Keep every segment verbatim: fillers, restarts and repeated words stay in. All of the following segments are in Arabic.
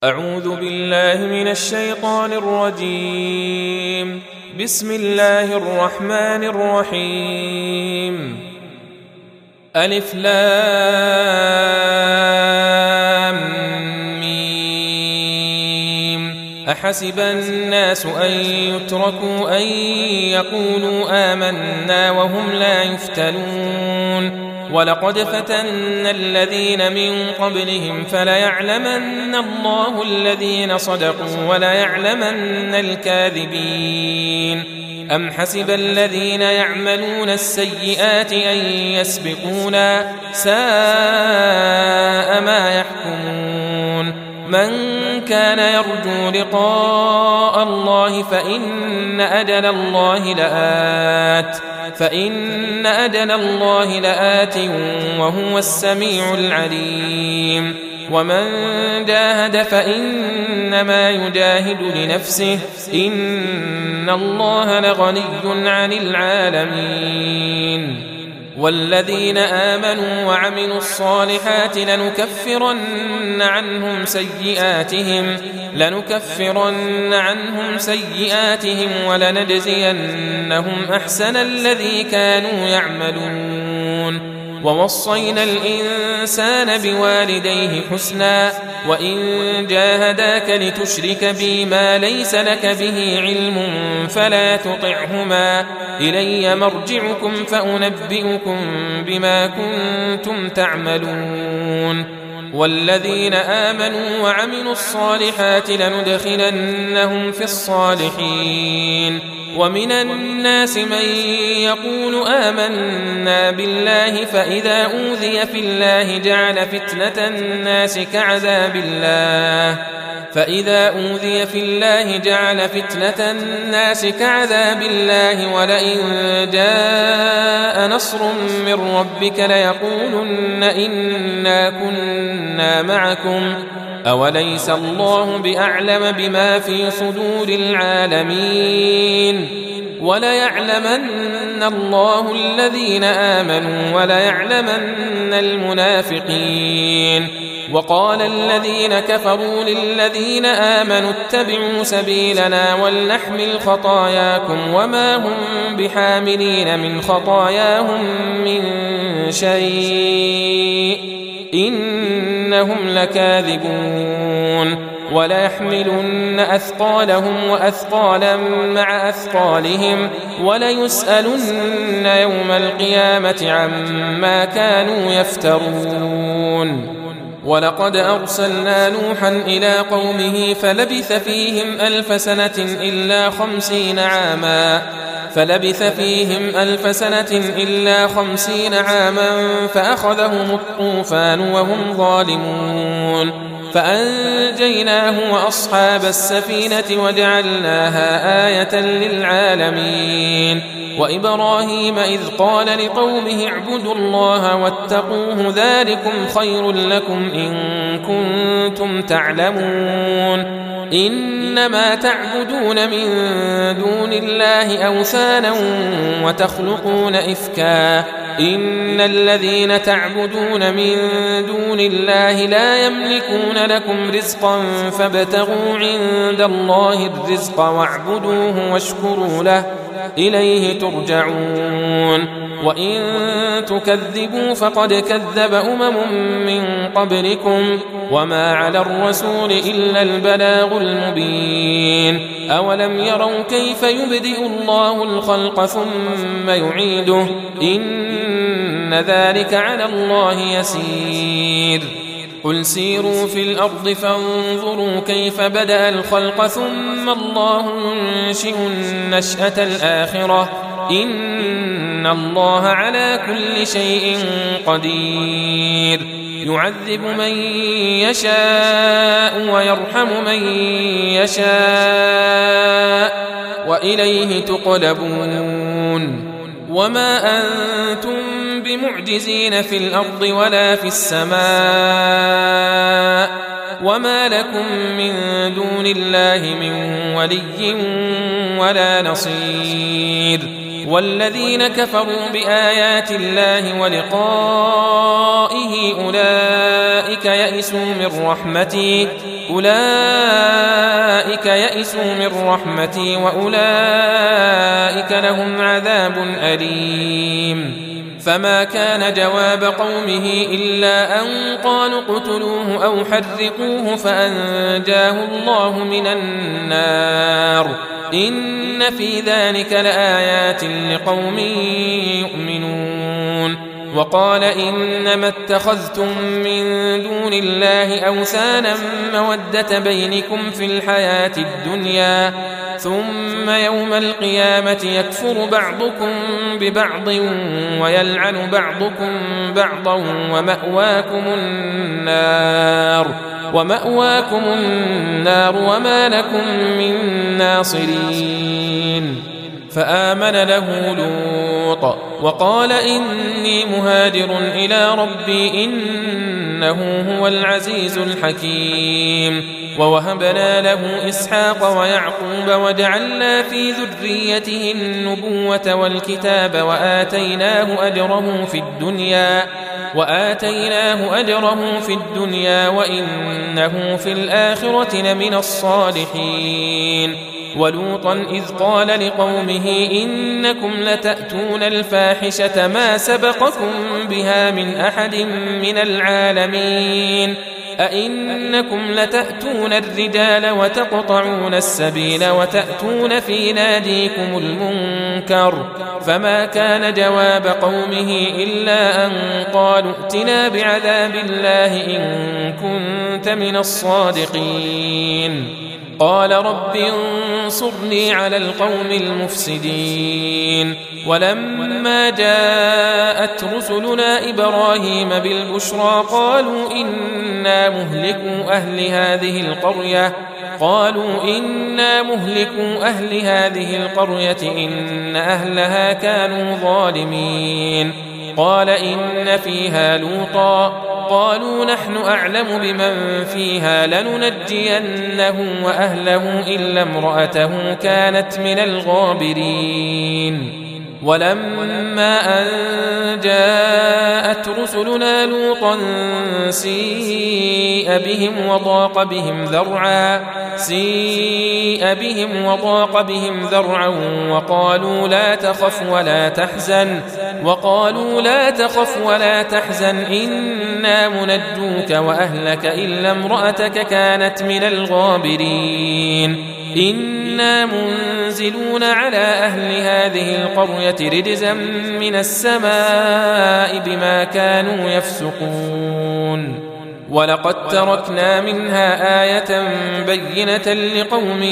أعوذ بالله من الشيطان الرجيم. بسم الله الرحمن الرحيم. ألف لام ميم. أحسب الناس أن يتركوا أن يقولوا آمنا وهم لا يفتنون ولقد فتنا الذين من قبلهم فليعلمن الله الذين صدقوا وليعلمن الكاذبين. أم حسب الذين يعملون السيئات أن يسبقونا ساء ما يحكمون. من كان يرجو لقاء الله فإن أجل الله لآت فإن أجل الله لآت وهو السميع العليم. ومن جاهد فإنما يجاهد لنفسه إن الله لغني عن العالمين. والذين آمنوا وعملوا الصالحات لنكفرن عنهم سيئاتهم لنكفرن عنهم سيئاتهم ولنجزينهم أحسن الذي كانوا يعملون. ووصينا الإنسان بوالديه حسنا وإن جاهداك لتشرك بي ما ليس لك به علم فلا تطعهما إلي مرجعكم فأنبئكم بما كنتم تعملون. والذين آمنوا وعملوا الصالحات لندخلنهم في الصالحين. ومن الناس من يقول آمنا بالله فإذا أوذي في الله جعل فتنة الناس كعذاب الله فإذا أوذي في الله جعل فتنة الناس كعذاب الله ولئن جاء نصر من ربك ليقولن إنا كنا معكم أوليس الله بأعلم بما في صدور العالمين. وليعلمن الله الذين آمنوا وليعلمن المنافقين. وقال الذين كفروا للذين آمنوا اتبعوا سبيلنا ولنحمل خطاياكم وما هم بحاملين من خطاياهم من شيء إنهم لكاذبون. وليحملن أثقالهم وأثقالا مع أثقالهم وليسألن يوم القيامة عما كانوا يفترون. ولقد أرسلنا نوحا إلى قومه فلبث فيهم ألف سنة إلا خمسين عاما فلبث فيهم ألف سنة إلا خمسين عاما فأخذهم الطوفان وهم ظالمون فأنجيناه وأصحاب السفينة وجعلناها آية للعالمين. وإبراهيم إذ قال لقومه اعبدوا الله واتقوه ذلكم خير لكم إن كنتم تعلمون. إنما تعبدون من دون الله أوثانا وتخلقون إفكا إن الذين تعبدون من دون الله لا يملكون لكم رزقا فابتغوا عند الله الرزق واعبدوه واشكروا له إليه ترجعون. وإن تكذبوا فقد كذب أمم من قبلكم وما على الرسول إلا البلاغ المبين. أولم يروا كيف يبدئ الله الخلق ثم يعيده إن ذلك على الله يسير. قل سيروا في الأرض فانظروا كيف بدأ الخلق ثم الله ينشئ النشأة الآخرة إن الله على كل شيء قدير. يعذب من يشاء ويرحم من يشاء وإليه تقلبون. وما أنتم بمعجزين في الأرض ولا في السماء وما لكم من دون الله من ولي ولا نصير. والذين كفروا بآيات الله ولقائه أولئك يئسوا من رحمتي أولئك يئسوا من رحمتي وأولئك لهم عذاب أليم. فما كان جواب قومه إلا أن قالوا اقتلوه أو حرقوه فأنجاه الله من النار. إن في ذلك لآيات لقوم يؤمنون. وقال إنما اتخذتم من دون الله أوثانا مودة بينكم في الحياة الدنيا ثم يوم القيامة يكفر بعضكم ببعض ويلعن بعضكم بعضا ومأواكم النار ومأواكم النار وما لكم من ناصرين. فآمن له لوط وقال إني مهاجر إلى ربي إنه هو العزيز الحكيم. ووهبنا له إسحاق ويعقوب وجعلنا في ذريته النبوة والكتاب وآتيناه أجره في الدنيا وآتيناه أجره في الدنيا وإنه في الآخرة لمن الصالحين. ولوطا إذ قال لقومه إنكم لتأتون الفاحشة ما سبقكم بها من أحد من العالمين أئنكم لتأتون الرجال وتقطعون السبيل وتأتون في ناديكم المنكر. فما كان جواب قومه إلا أن قالوا ائتنا بعذاب الله إن كنت من الصادقين. قال رب انصرني على القوم المفسدين. ولما جاءت رسلنا إبراهيم بالبشرى قالوا إنا مهلكوا أهل هذه القرية قالوا إنا مهلكوا أهل هذه القرية إن أهلها كانوا ظالمين. قال إن فيها لوطا قالوا نحن أعلم بمن فيها لننجينه وأهله إلا امرأته كانت من الغابرين. ولما أن جاءت رسلنا لوطا سيء بهم وضاق بهم ذرعا سيء بهم وضاق بهم ذرعا وقالوا لا تخف ولا تحزن وقالوا لا تخف ولا تحزن إنا منجوك وأهلك إلا امرأتك كانت من الغابرين. إنا منزلون على أهل هذه القرية رجزا من السماء بما كانوا يفسقون. ولقد تركنا منها آية بينة لقوم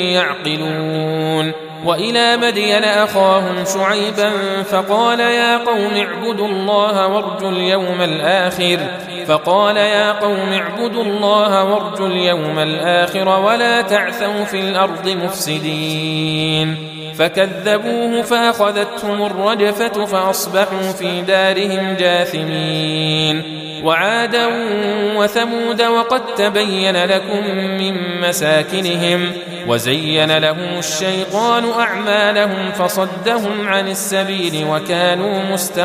يعقلون. وإلى مدين أخاهم شعيبا فقال يا قوم اعبدوا الله وارجوا اليوم الآخر فقال يا قوم اعبدوا الله وارجوا اليوم الآخر ولا تعثوا في الأرض مفسدين. فكذبوه فأخذتهم الرجفة فأصبحوا في دارهم جاثمين. وعادا وثمود وقد تبين لكم من مساكنهم وزين لهم الشيطان أعمالهم فصدهم عن السبيل وكانوا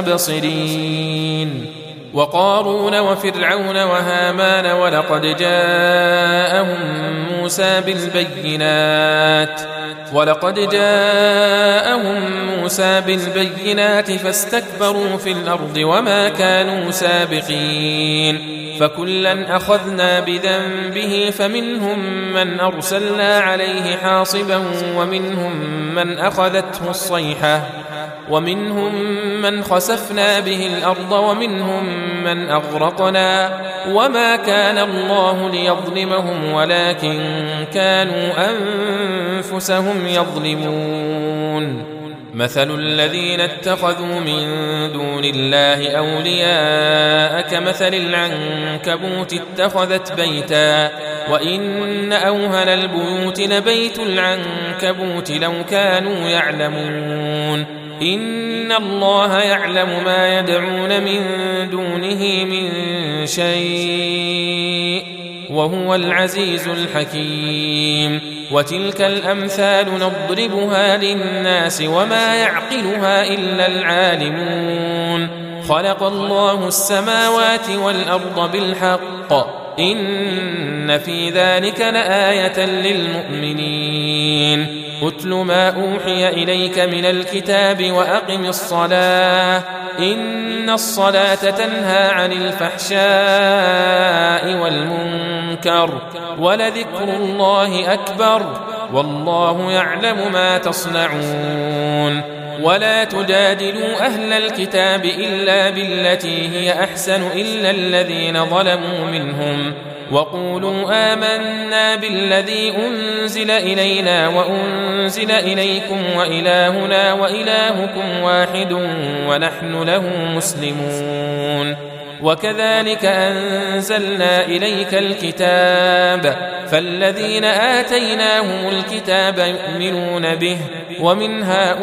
مستبصرين. وقارون وفرعون وهامان ولقد جاءهم موسى بالبينات ولقد جاءهم موسى بالبينات فاستكبروا في الأرض وما كانوا سابقين. فكلا أخذنا بذنبه فمنهم من أرسلنا عليه حاصبا ومنهم من أخذته الصيحة ومنهم من خسفنا به الأرض ومنهم من أغرقنا وما كان الله ليظلمهم ولكن كانوا أنفسهم يظلمون. مثل الذين اتخذوا من دون الله أولياء كمثل العنكبوت اتخذت بيتا وإن أوهن البيوت لبيت العنكبوت لو كانوا يعلمون. إن الله يعلم ما يدعون من دونه من شيء وهو العزيز الحكيم. وتلك الأمثال نضربها للناس وما يعقلها إلا العالمون. خلق الله السماوات والأرض بالحق إن في ذلك لآية للمؤمنين أتل ما أوحي إليك من الكتاب وأقم الصلاة إن الصلاة تنهى عن الفحشاء والمنكر ولذكر الله أكبر والله يعلم ما تصنعون ولا تجادلوا أهل الكتاب إلا بالتي هي أحسن إلا الذين ظلموا منهم وقولوا آمنا بالذي أنزل إلينا وأنزل إليكم وإلهنا وإلهكم واحد ونحن له مسلمون وكذلك أنزلنا إليك الكتاب فالذين آتيناهم الكتاب يؤمنون به ومن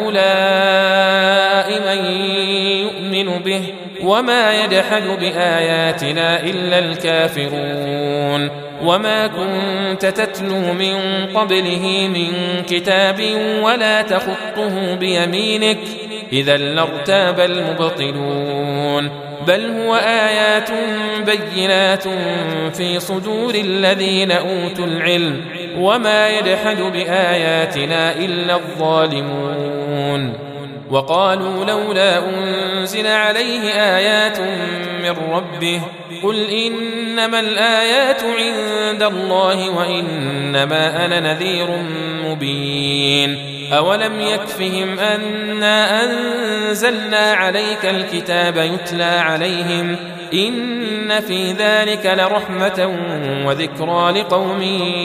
هؤلاء من يؤمن به وما يجحد بآياتنا إلا الكافرون وما كنت تتلو من قبله من كتاب ولا تخطه بيمينك إذا لارتاب المبطلون بل هو آيات بينات في صدور الذين أوتوا العلم وما يجحد بآياتنا إلا الظالمون وقالوا لولا أنزل عليه آيات من ربه قل إنما الآيات عند الله وإنما أنا نذير مبين أولم يكفهم أنا أنزلنا عليك الكتاب يتلى عليهم إن في ذلك لرحمة وذكرى لقوم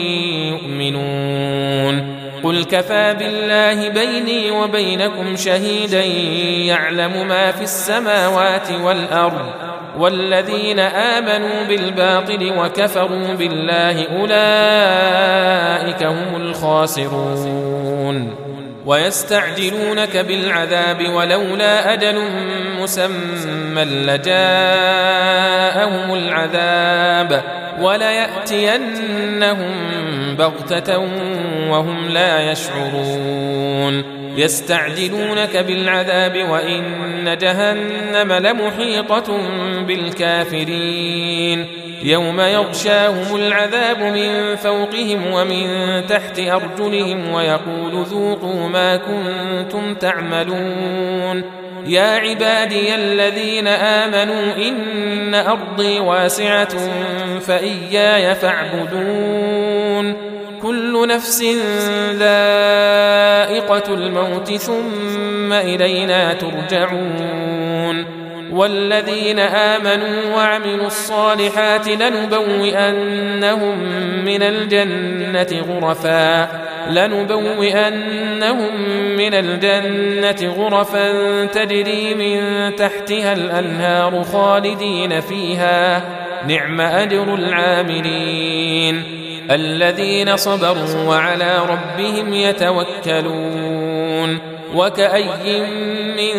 يؤمنون قل كفى بالله بيني وبينكم شهيدا يعلم ما في السماوات والأرض والذين آمنوا بالباطل وكفروا بالله أولئك هم الخاسرون ويستعجلونك بالعذاب ولولا أجل مسمى لجاءهم العذاب وليأتينهم بغتة وهم لا يشعرون يستعجلونك بالعذاب وإن جهنم لمحيطة بالكافرين يوم يغشاهم العذاب من فوقهم ومن تحت أرجلهم ويقول ذوقوا ما كنتم تعملون يا عبادي الذين آمنوا إن أرضي واسعة فإياي فاعبدون كل نفس ذائقة الموت ثم إلينا ترجعون والذين آمنوا وعملوا الصالحات لنبوئنهم من الجنة غرفا لنبوئنهم من الجنة غرفا تجري من تحتها الأنهار خالدين فيها نعم أجر العاملين الذين صبروا وعلى ربهم يتوكلون وكأي من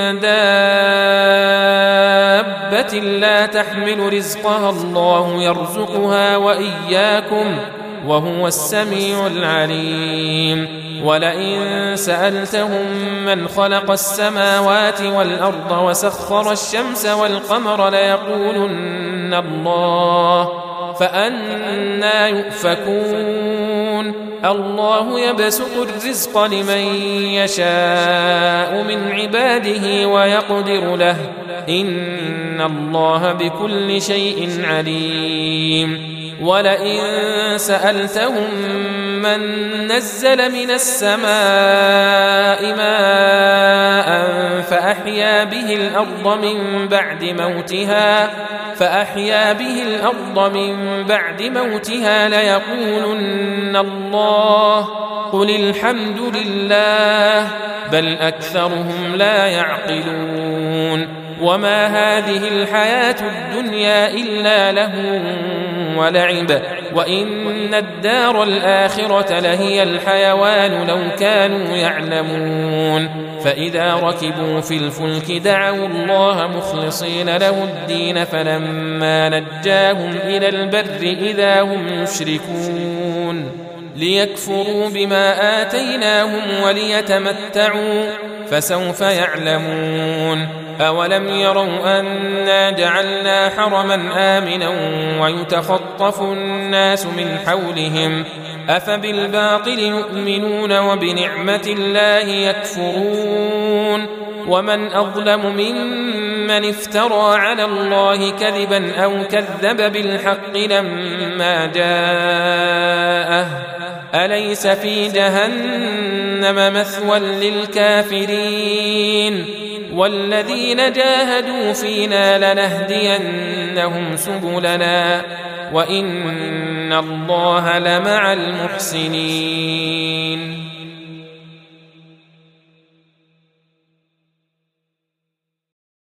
دابة لا تحمل رزقها الله يرزقها وإياكم وهو السميع العليم ولئن سألتهم من خلق السماوات والأرض وسخر الشمس والقمر ليقولن الله فأنى يؤفكون الله يبسط الرزق لمن يشاء من عباده ويقدر له إن الله بكل شيء عليم ولئن سألتهم من نزل من السماء ماء فأحيا به الأرض من بعد موتها فأحيا به الأرض من بعد موتها ليقولن الله قل الحمد لله بل أكثرهم لا يعقلون وما هذه الحياة الدنيا إلا لهو ولعب وإن الدار الآخرة لهي الحيوان لو كانوا يعلمون فإذا ركبوا في الفلك دعوا الله مخلصين له الدين فلما نجاهم إلى البر إذا هم يشركون ليكفروا بما آتيناهم وليتمتعوا فسوف يعلمون أولم يروا أنا جعلنا حرما آمنا ويتخطف الناس من حولهم أفبالباطل يؤمنون وبنعمة الله يكفرون ومن أظلم ممن افترى على الله كذبا أو كذب بالحق لما جاءه أليس في جهنم مثوى للكافرين والذين جاهدوا فينا لنهدينهم سبلنا وإن الله لمع المحسنين